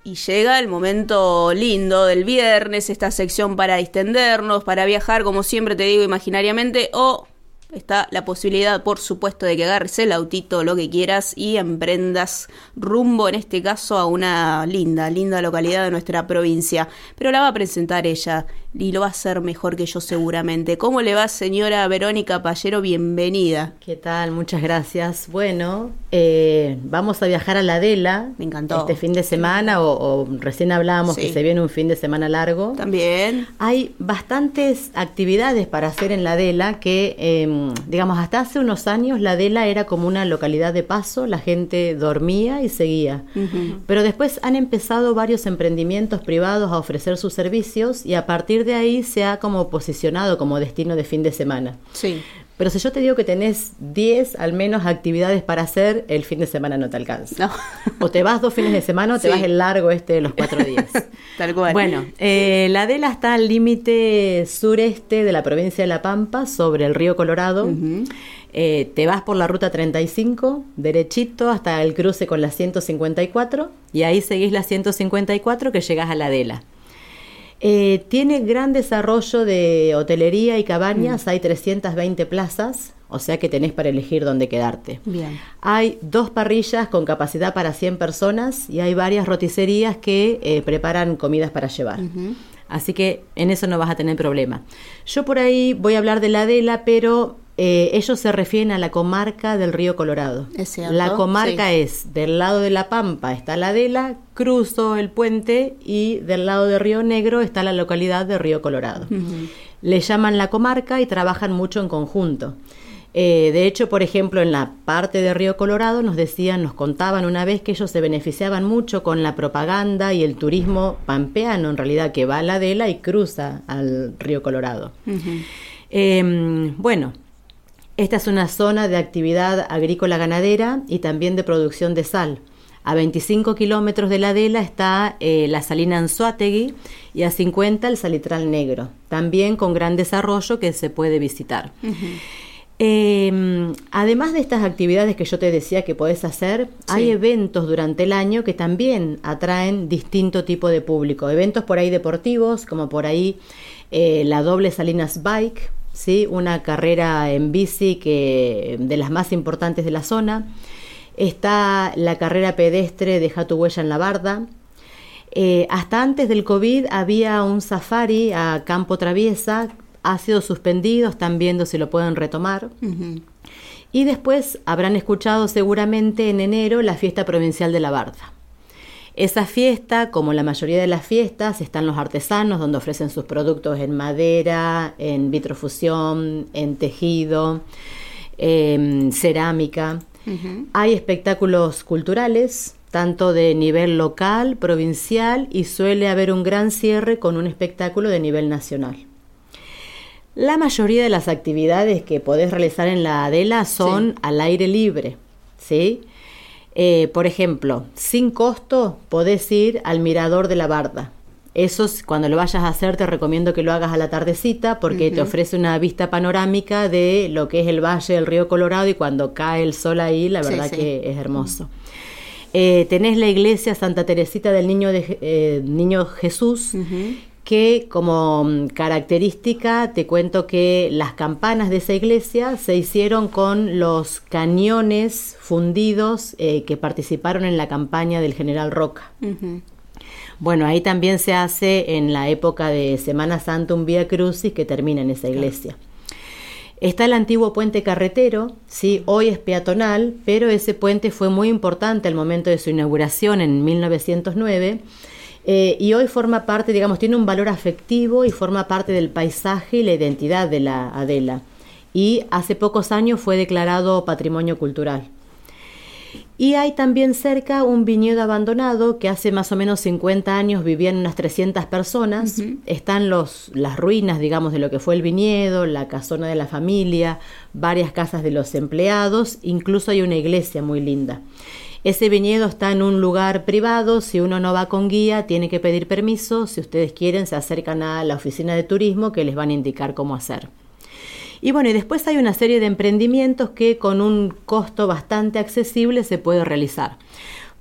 Y llega el momento lindo del viernes, esta sección para distendernos, para viajar, como siempre te digo, imaginariamente, o está la posibilidad, por supuesto, de que agarres el autito, lo que quieras, y emprendas rumbo, en este caso, a una linda localidad de nuestra provincia. Pero la va a presentar ella, y lo va a hacer mejor que yo seguramente. ¿Cómo le va, señora Verónica Pallero? Bienvenida. ¿Qué tal? Muchas gracias. Bueno, vamos a viajar a la Adela. Me encantó. Este fin de semana, o recién hablábamos que se viene un fin de semana largo. También. Hay bastantes actividades para hacer en la Adela que, digamos, hasta hace unos años la Adela era como una localidad de paso, la gente dormía y seguía. Uh-huh. Pero después han empezado varios emprendimientos privados a ofrecer sus servicios y a partir de ahí se ha como posicionado como destino de fin de semana. Sí. Pero si yo te digo que tenés 10 al menos actividades para hacer, el fin de semana no te alcanza. No. O te vas 2 fines de semana o te vas el largo de los 4 días. Tal cual. Bueno, la Adela está al límite sureste de la provincia de La Pampa, sobre el río Colorado. Uh-huh. Te vas por la ruta 35, derechito hasta el cruce con la 154, y ahí seguís la 154 que llegás a la Adela. Tiene gran desarrollo de hotelería y cabañas, hay 320 plazas, o sea que tenés para elegir dónde quedarte. Bien. Hay 2 parrillas con capacidad para 100 personas y hay varias roticerías que preparan comidas para llevar. Uh-huh. Así que en eso no vas a tener problema. Yo por ahí voy a hablar de la Adela, pero ellos se refieren a la comarca del río Colorado. ¿Es cierto? La comarca es, del lado de La Pampa está la Adela, cruzo el puente y del lado de Río Negro está la localidad de Río Colorado. Uh-huh. Le llaman la comarca y trabajan mucho en conjunto. De hecho, por ejemplo, en la parte de Río Colorado nos contaban una vez que ellos se beneficiaban mucho con la propaganda y el turismo pampeano, en realidad, que va a la Adela y cruza al Río Colorado. Uh-huh. Bueno, esta es una zona de actividad agrícola ganadera y también de producción de sal. A 25 kilómetros de la Adela está la salina Anzoátegui y a 50 el Salitral Negro, también con gran desarrollo que se puede visitar. Uh-huh. Además de estas actividades que yo te decía que podés hacer, hay eventos durante el año que también atraen distinto tipo de público. Eventos por ahí deportivos, como por ahí la doble Salinas Bike, ¿sí? Una carrera en bici que de las más importantes de la zona. Está la carrera pedestre Deja tu huella en la barda. Hasta antes del COVID había un safari a Campo Traviesa. Ha sido suspendido, están viendo si lo pueden retomar. Uh-huh. Y después habrán escuchado seguramente en enero la fiesta provincial de la Barda. Esa fiesta, como la mayoría de las fiestas, están los artesanos donde ofrecen sus productos en madera, en vitrofusión, en tejido, cerámica. Uh-huh. Hay espectáculos culturales, tanto de nivel local, provincial, y suele haber un gran cierre con un espectáculo de nivel nacional. La mayoría de las actividades que podés realizar en la Adela son al aire libre, ¿sí? Por ejemplo, sin costo podés ir al mirador de la Barda. Eso, cuando lo vayas a hacer, te recomiendo que lo hagas a la tardecita porque te ofrece una vista panorámica de lo que es el valle del río Colorado, y cuando cae el sol ahí, la verdad que es hermoso. Tenés la iglesia Santa Teresita del Niño Jesús, que como característica te cuento que las campanas de esa iglesia se hicieron con los cañones fundidos que participaron en la campaña del general Roca. Uh-huh. Bueno, ahí también se hace en la época de Semana Santa un Vía Crucis que termina en esa iglesia. Está el antiguo puente carretero, sí, hoy es peatonal, pero ese puente fue muy importante al momento de su inauguración en 1909. Y hoy forma parte, digamos, tiene un valor afectivo y forma parte del paisaje y la identidad de la Adela. Y hace pocos años fue declarado Patrimonio Cultural. Y hay también cerca un viñedo abandonado que hace más o menos 50 años vivían unas 300 personas. Uh-huh. Están las ruinas, digamos, de lo que fue el viñedo, la casona de la familia, varias casas de los empleados, incluso hay una iglesia muy linda. Ese viñedo está en un lugar privado, si uno no va con guía tiene que pedir permiso, si ustedes quieren se acercan a la oficina de turismo que les van a indicar cómo hacer. Y bueno, y después hay una serie de emprendimientos que con un costo bastante accesible se puede realizar.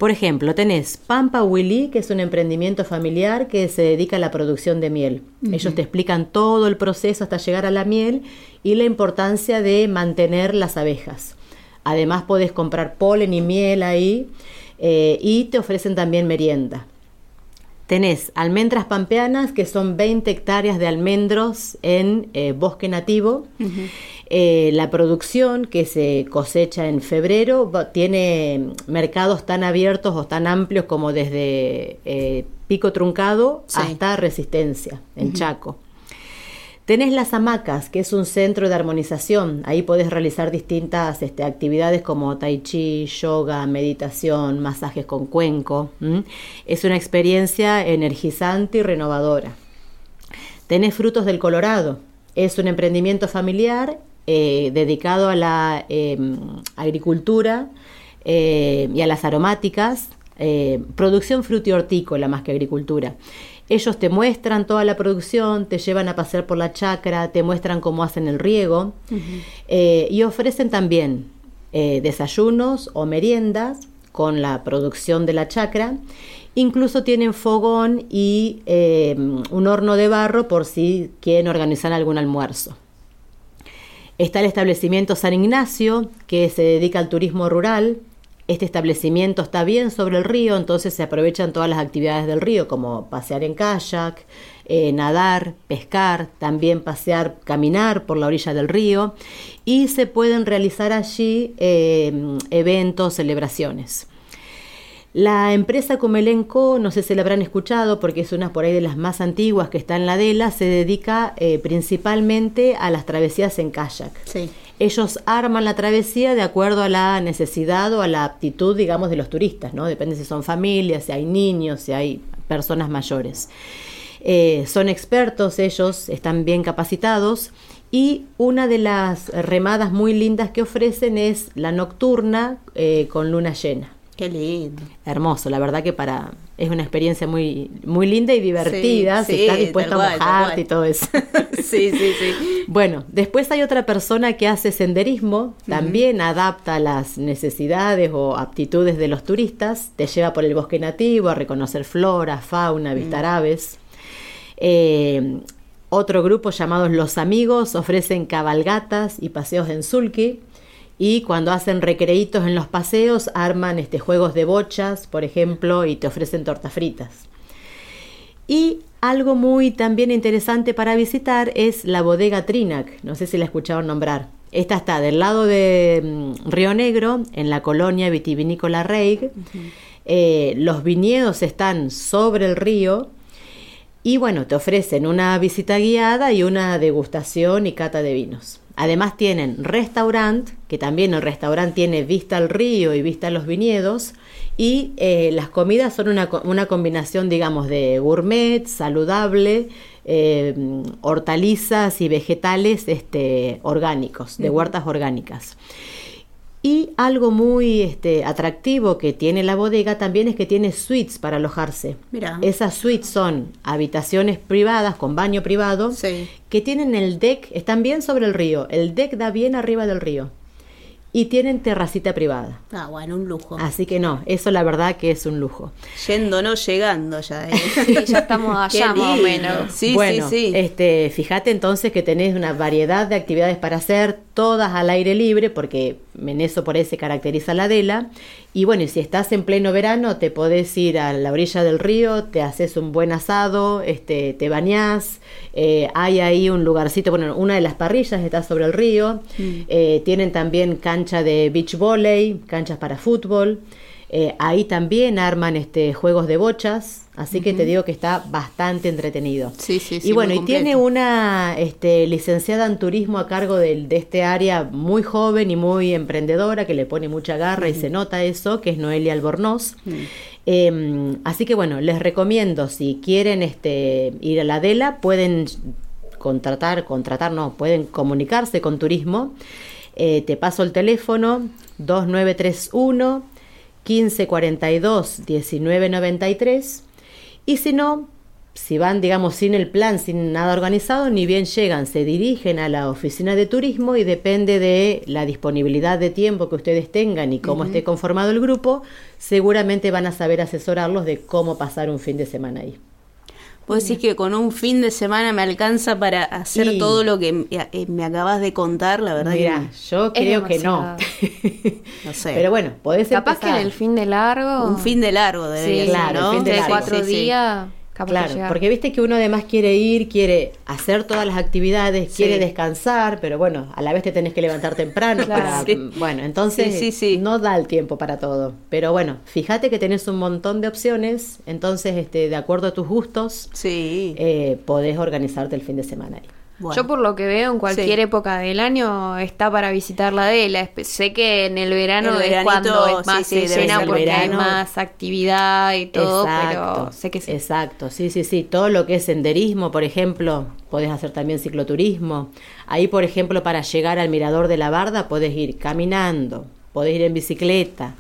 Por ejemplo, tenés Pampa Willy, que es un emprendimiento familiar que se dedica a la producción de miel. Ellos te explican todo el proceso hasta llegar a la miel y la importancia de mantener las abejas. Además podés comprar polen y miel ahí y te ofrecen también merienda. Tenés Almendras Pampeanas, que son 20 hectáreas de almendros en bosque nativo. La producción, que se cosecha en febrero, tiene mercados tan abiertos o tan amplios como desde Pico Truncado hasta Resistencia, en Chaco. Tenés Las Hamacas, que es un centro de armonización. Ahí podés realizar distintas actividades como tai chi, yoga, meditación, masajes con cuenco. Es una experiencia energizante y renovadora. Tenés Frutos del Colorado. Es un emprendimiento familiar dedicado a la agricultura y a las aromáticas. Producción frutihortícola más que agricultura. Ellos te muestran toda la producción, te llevan a pasear por la chacra, te muestran cómo hacen el riego y ofrecen también desayunos o meriendas con la producción de la chacra. Incluso tienen fogón y un horno de barro por si quieren organizar algún almuerzo. Está el establecimiento San Ignacio, que se dedica al turismo rural. Este establecimiento está bien sobre el río, entonces se aprovechan todas las actividades del río, como pasear en kayak, nadar, pescar, también caminar por la orilla del río, y se pueden realizar allí eventos, celebraciones. La empresa Comelenco, no sé si la habrán escuchado porque es una por ahí de las más antiguas que está en la Adela, se dedica principalmente a las travesías en kayak. Sí. Ellos arman la travesía de acuerdo a la necesidad o a la aptitud, digamos, de los turistas, ¿no? Depende si son familias, si hay niños, si hay personas mayores. Son expertos, ellos están bien capacitados y una de las remadas muy lindas que ofrecen es la nocturna con luna llena. Qué lindo. Hermoso, la verdad que es una experiencia muy, muy linda y divertida, si estás dispuesto a mojarte y todo eso. Sí. Bueno, después hay otra persona que hace senderismo, también adapta las necesidades o aptitudes de los turistas, te lleva por el bosque nativo a reconocer flora, fauna, avistar aves. Otro grupo llamados Los Amigos ofrecen cabalgatas y paseos en sulky. Y cuando hacen recreitos en los paseos, arman juegos de bochas, por ejemplo, y te ofrecen tortas fritas. Y algo muy también interesante para visitar es la bodega Trinac, no sé si la escucharon nombrar. Esta está del lado de Río Negro, en la colonia vitivinícola Reig. Los viñedos están sobre el río. Y bueno, te ofrecen una visita guiada y una degustación y cata de vinos. Además tienen restaurante, que también el restaurante tiene vista al río y vista a los viñedos, y las comidas son una combinación, digamos, de gourmet, saludable, hortalizas y vegetales orgánicos, de huertas orgánicas. Y algo muy atractivo que tiene la bodega también es que tiene suites para alojarse. Mirá. Esas suites son habitaciones privadas con baño privado que tienen el deck, están bien sobre el río, el deck da bien arriba del río y tienen terracita privada. Ah, bueno, un lujo. Así que no, eso la verdad que es un lujo. Yendo, no llegando ya. Sí, ya estamos allá más o menos. Sí, bueno, sí. Fíjate entonces que tenés una variedad de actividades para hacer, todas al aire libre, porque en eso por ahí se caracteriza la Adela. Y bueno, y si estás en pleno verano, te podés ir a la orilla del río, te haces un buen asado, te bañás, hay ahí un lugarcito, bueno, una de las parrillas está sobre el río, tienen también cancha de beach volley, canchas para fútbol, ahí también arman juegos de bochas, así que te digo que está bastante entretenido. Sí, y bueno, y tiene una licenciada en turismo a cargo de este área muy joven y muy emprendedora, que le pone mucha garra y se nota eso, que es Noelia Albornoz. Así que bueno, les recomiendo, si quieren ir a la Adela, pueden pueden comunicarse con turismo. Te paso el teléfono 2931 1542 1993, y si no, si van, digamos, sin el plan, sin nada organizado, ni bien llegan, se dirigen a la oficina de turismo y depende de la disponibilidad de tiempo que ustedes tengan y cómo esté conformado el grupo, seguramente van a saber asesorarlos de cómo pasar un fin de semana ahí. Vos decís que con un fin de semana me alcanza para hacer todo lo que me acabas de contar, la verdad. Mira, yo creo que no. No sé. Pero bueno, podés capaz empezar. que en el fin de largo. Un fin de largo debería ser, claro, ¿no? el fin de largo. 4 días. Claro, porque viste que uno además quiere hacer todas las actividades, quiere descansar, pero bueno, a la vez te tenés que levantar temprano. Claro. Bueno, entonces no da el tiempo para todo. Pero bueno, fíjate que tenés un montón de opciones, entonces de acuerdo a tus gustos, podés organizarte el fin de semana ahí. Bueno. Yo por lo que veo en cualquier época del año está para visitar la Adela. Sé que en el verano es cuando es más llena porque hay más actividad y todo, pero sé que sí. Exacto, sí. Todo lo que es senderismo, por ejemplo, podés hacer también cicloturismo. Ahí, por ejemplo, para llegar al Mirador de la Barda podés ir caminando, podés ir en bicicleta.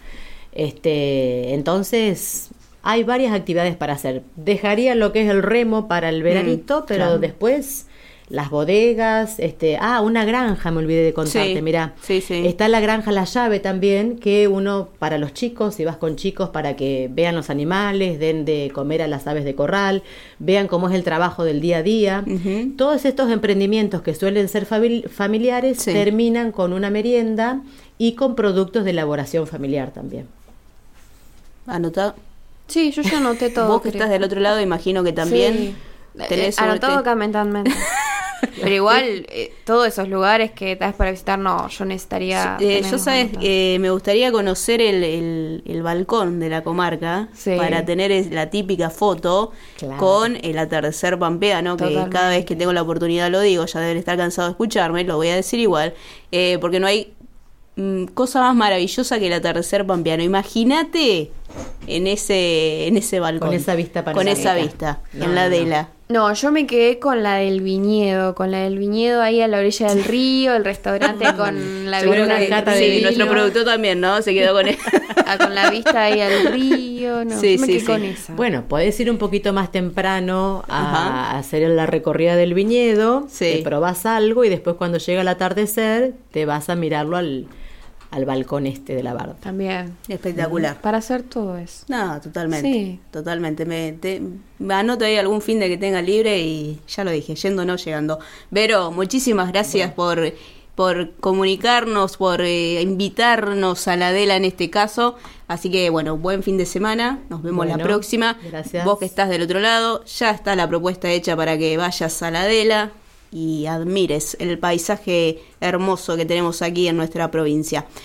Entonces hay varias actividades para hacer. Dejaría lo que es el remo para el veranito, pero después... Las bodegas, una granja, me olvidé de contarte, mirá. Sí. Está la granja La Llave también, que uno, para los chicos, si vas con chicos, para que vean los animales, den de comer a las aves de corral, vean cómo es el trabajo del día a día. Todos estos emprendimientos que suelen ser familiares terminan con una merienda y con productos de elaboración familiar también. ¿Anotado? Sí, yo ya anoté todo. Vos que estás del otro lado, imagino que también tenés... Anotado acá mentalmente. Pero igual, todos esos lugares que te das para visitar, no, yo necesitaría... yo, sabes, me gustaría conocer el balcón de la comarca para tener la típica foto con el atardecer pampeano, que cada vez que tengo la oportunidad lo digo, ya deben estar cansados de escucharme, lo voy a decir igual, porque no hay cosa más maravillosa que el atardecer pampeano. Imagínate en ese balcón. Con esa vista panorámica. Con esa vista, en la Adela. No, yo me quedé con la del viñedo, ahí a la orilla del río, el restaurante con la vista cata de vino. Nuestro productor también, ¿no? Se quedó con con la vista ahí al río, no, me quedé con esa. Bueno, podés ir un poquito más temprano a hacer la recorrida del viñedo, te probás algo y después cuando llega el atardecer te vas a mirarlo al balcón de la Barda. También. Espectacular. Para hacer todo eso. No, totalmente. Sí. Totalmente. Me anoto ahí algún fin de que tenga libre y ya lo dije, yendo o no llegando. Vero, muchísimas gracias por comunicarnos, por invitarnos a la Adela en este caso. Así que, bueno, buen fin de semana. Nos vemos la próxima. Gracias. Vos que estás del otro lado, ya está la propuesta hecha para que vayas a la Adela y admires el paisaje hermoso que tenemos aquí en nuestra provincia.